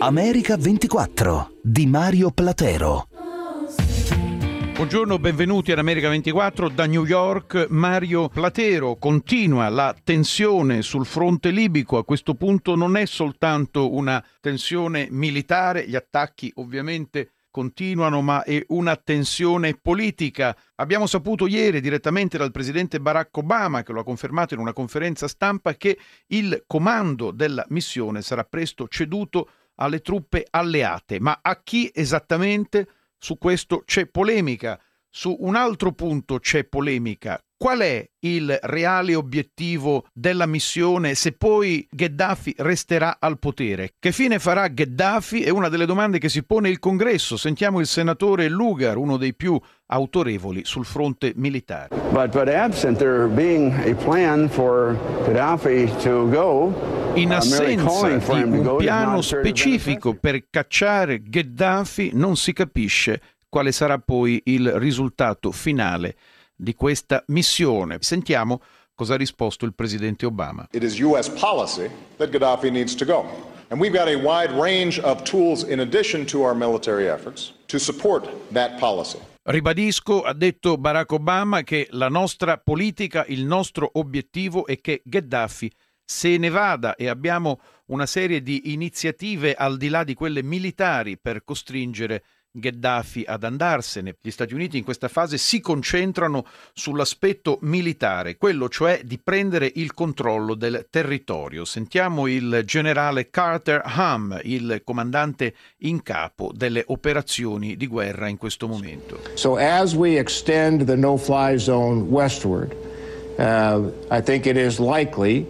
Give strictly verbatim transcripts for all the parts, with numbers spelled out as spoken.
America ventiquattro di Mario Platero. Buongiorno, benvenuti ad America ventiquattro da New York. Mario Platero. Continua la tensione sul fronte libico. A questo punto non è soltanto una tensione militare, gli attacchi ovviamente continuano, ma è una tensione politica. Abbiamo saputo ieri direttamente dal presidente Barack Obama, che lo ha confermato in una conferenza stampa, che il comando della missione sarà presto ceduto alle truppe alleate. Ma a chi esattamente? Su questo c'è polemica. Su un altro punto c'è polemica. Qual è il reale obiettivo della missione se poi Gheddafi resterà al potere? Che fine farà Gheddafi? È una delle domande che si pone il Congresso. Sentiamo il senatore Lugar, uno dei più autorevoli sul fronte militare. But, but absent there being a plan for Gaddafi to go, In assenza di un piano specifico per cacciare Gheddafi, non si capisce quale sarà poi il risultato finale di questa missione. Sentiamo cosa ha risposto il presidente Obama. It is U S policy that Gaddafi needs to go. And we've got a wide range of tools in addition to our military efforts to support that policy. Ribadisco, ha detto Barack Obama, che la nostra politica, il nostro obiettivo è che Gheddafi se ne vada, e abbiamo una serie di iniziative al di là di quelle militari per costringere Gheddafi ad andarsene. Gli Stati Uniti in questa fase si concentrano sull'aspetto militare, quello cioè di prendere il controllo del territorio. Sentiamo il generale Carter Hum, il comandante in capo delle operazioni di guerra in questo momento. So as we extend the no-fly zone westward, uh, I think it is likely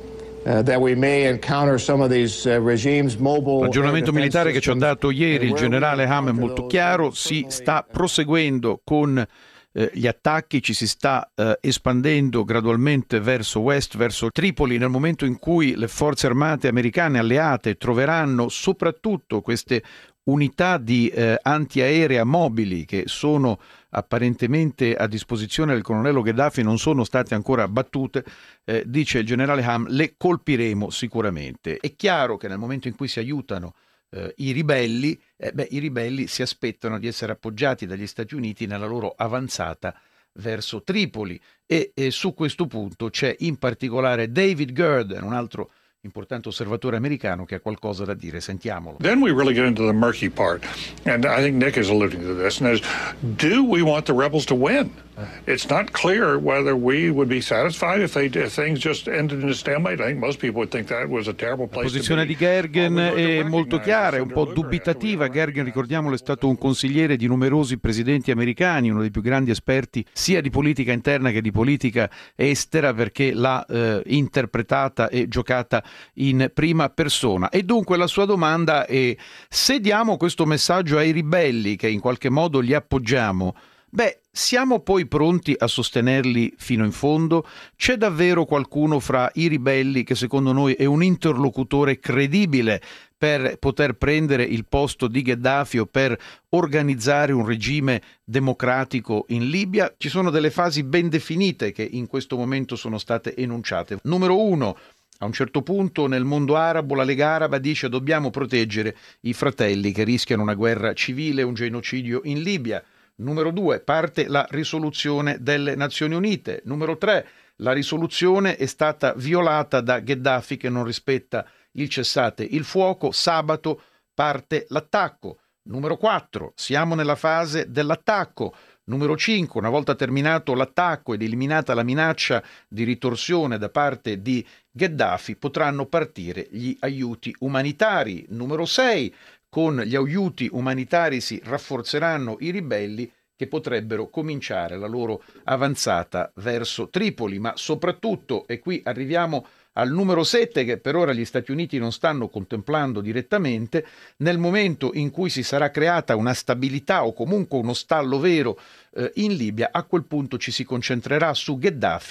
L'aggiornamento militare che ci ha dato ieri il generale Hum è molto chiaro, si sta proseguendo con eh, gli attacchi, ci si sta eh, espandendo gradualmente verso west, verso Tripoli, nel momento in cui le forze armate americane alleate troveranno soprattutto queste unità di eh, antiaerea mobili che sono apparentemente a disposizione del colonnello Gheddafi, non sono state ancora abbattute, eh, dice il generale Hum, le colpiremo sicuramente. È chiaro che nel momento in cui si aiutano eh, i ribelli, eh, beh, i ribelli si aspettano di essere appoggiati dagli Stati Uniti nella loro avanzata verso Tripoli e, e su questo punto c'è in particolare David Gurdon, un altro importante osservatore americano, che ha qualcosa da dire. Sentiamolo. Then we really get into the murky part, and I think Nick is alluding to this, and that is, do we want the rebels to win? It's not clear whether we would be satisfied if, they, if things just ended in a stalemate. I think most people would think that was a terrible place to be. La posizione di Gergen è molto chiara, è un po' dubitativa. Gergen, ricordiamolo, è stato un consigliere di numerosi presidenti americani, uno dei più grandi esperti sia di politica interna che di politica estera, perché l'ha eh, interpretata e giocata in prima persona. E dunque la sua domanda è: se diamo questo messaggio ai ribelli, che in qualche modo li appoggiamo, beh, siamo poi pronti a sostenerli fino in fondo? C'è davvero qualcuno fra i ribelli che secondo noi è un interlocutore credibile per poter prendere il posto di Gheddafi o per organizzare un regime democratico in Libia? Ci sono delle fasi ben definite che in questo momento sono state enunciate. Numero uno, a un certo punto nel mondo arabo la Lega Araba dice: dobbiamo proteggere i fratelli che rischiano una guerra civile, un genocidio in Libia. Numero due, parte la risoluzione delle Nazioni Unite. Numero tre, la risoluzione è stata violata da Gheddafi, che non rispetta il cessate il fuoco. Sabato parte l'attacco. Numero quattro, siamo nella fase dell'attacco. Numero cinque, una volta terminato l'attacco ed eliminata la minaccia di ritorsione da parte di Gheddafi, potranno partire gli aiuti umanitari. Numero sei, con gli aiuti umanitari si rafforzeranno i ribelli, che potrebbero cominciare la loro avanzata verso Tripoli. Ma soprattutto, e qui arriviamo al numero sette, che per ora gli Stati Uniti non stanno contemplando direttamente, nel momento in cui si sarà creata una stabilità o comunque uno stallo vero eh, in Libia, a quel punto ci si concentrerà su Gheddafi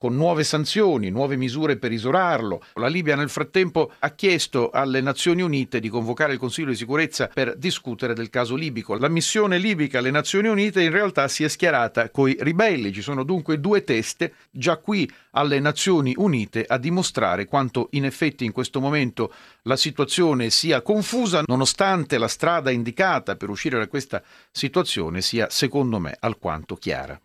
con nuove sanzioni, nuove misure per isolarlo. La Libia nel frattempo ha chiesto alle Nazioni Unite di convocare il Consiglio di sicurezza per discutere del caso libico. La missione libica alle Nazioni Unite in realtà si è schierata coi ribelli, ci sono dunque due teste, già qui alle Nazioni Unite a dimostrare quanto in effetti in questo momento la situazione sia confusa, nonostante la strada indicata per uscire da questa situazione sia, secondo me, alquanto chiara.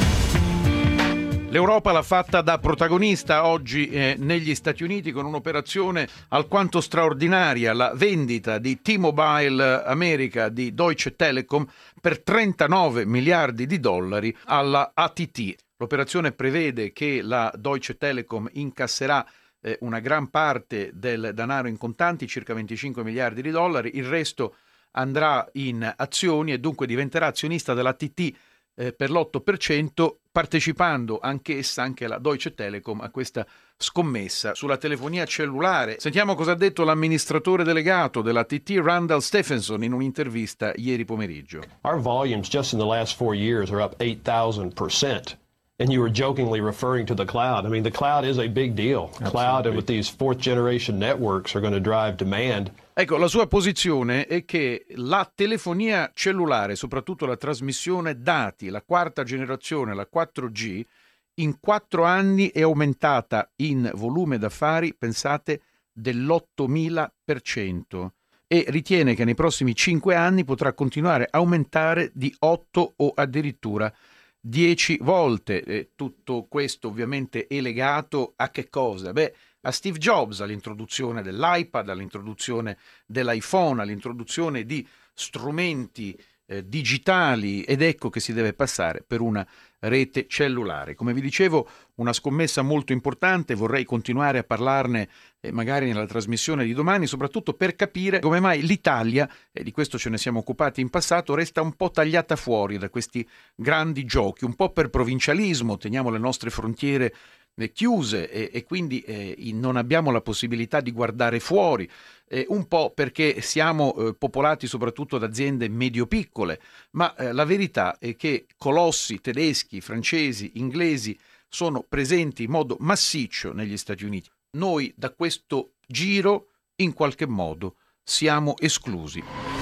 L'Europa l'ha fatta da protagonista oggi eh, negli Stati Uniti con un'operazione alquanto straordinaria, la vendita di T-Mobile America di Deutsche Telekom per trentanove miliardi di dollari alla A T T. L'operazione prevede che la Deutsche Telekom incasserà eh, una gran parte del denaro in contanti, circa venticinque miliardi di dollari, il resto andrà in azioni e dunque diventerà azionista della A T T eh, per l'otto per cento, partecipando anch'essa, anche la Deutsche Telekom, a questa scommessa sulla telefonia cellulare. Sentiamo cosa ha detto l'amministratore delegato della A T T, Randall Stephenson, in un'intervista ieri pomeriggio. Our volumes just in the last four years are up eight thousand percent. And you were jokingly referring to the cloud. I mean, the cloud is a big deal. Absolutely. Cloud and with these fourth generation networks are going to drive demand. Ecco, la sua posizione è che la telefonia cellulare, soprattutto la trasmissione dati, la quarta generazione, la quattro G, in quattro anni è aumentata in volume d'affari, pensate, dell'ottomila per cento, e ritiene che nei prossimi cinque anni potrà continuare a aumentare di otto o addirittura dieci volte. E tutto questo ovviamente è legato a che cosa? Beh, a Steve Jobs, all'introduzione dell'iPad, all'introduzione dell'iPhone, all'introduzione di strumenti eh, digitali, ed ecco che si deve passare per una rete cellulare. Come vi dicevo, una scommessa molto importante, vorrei continuare a parlarne eh, magari nella trasmissione di domani, soprattutto per capire come mai l'Italia, e di questo ce ne siamo occupati in passato, resta un po' tagliata fuori da questi grandi giochi, un po' per provincialismo, teniamo le nostre frontiere chiuse e, e quindi eh, non abbiamo la possibilità di guardare fuori, eh, un po' perché siamo eh, popolati soprattutto da aziende medio-piccole, ma eh, la verità è che colossi tedeschi, francesi, inglesi sono presenti in modo massiccio negli Stati Uniti. Noi da questo giro in qualche modo siamo esclusi.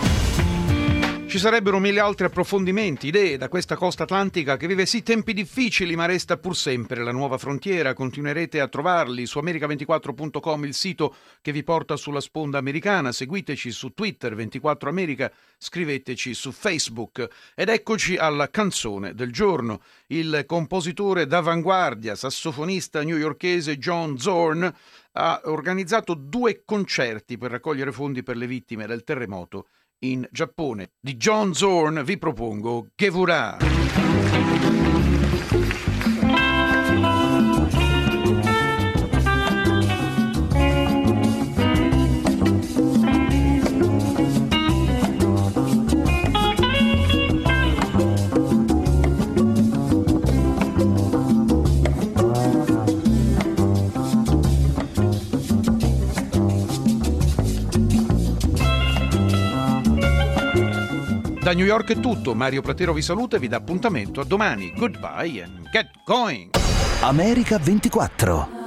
Ci sarebbero mille altri approfondimenti, idee da questa costa atlantica che vive sì tempi difficili ma resta pur sempre la nuova frontiera. Continuerete a trovarli su america ventiquattro punto com, il sito che vi porta sulla sponda americana. Seguiteci su Twitter ventiquattro America, scriveteci su Facebook. Ed eccoci alla canzone del giorno. Il compositore d'avanguardia, sassofonista newyorkese John Zorn ha organizzato due concerti per raccogliere fondi per le vittime del terremoto in Giappone. Di John Zorn vi propongo Gevurah. Da New York è tutto, Mario Platero vi saluta e vi dà appuntamento a domani. Goodbye and get going! America ventiquattro.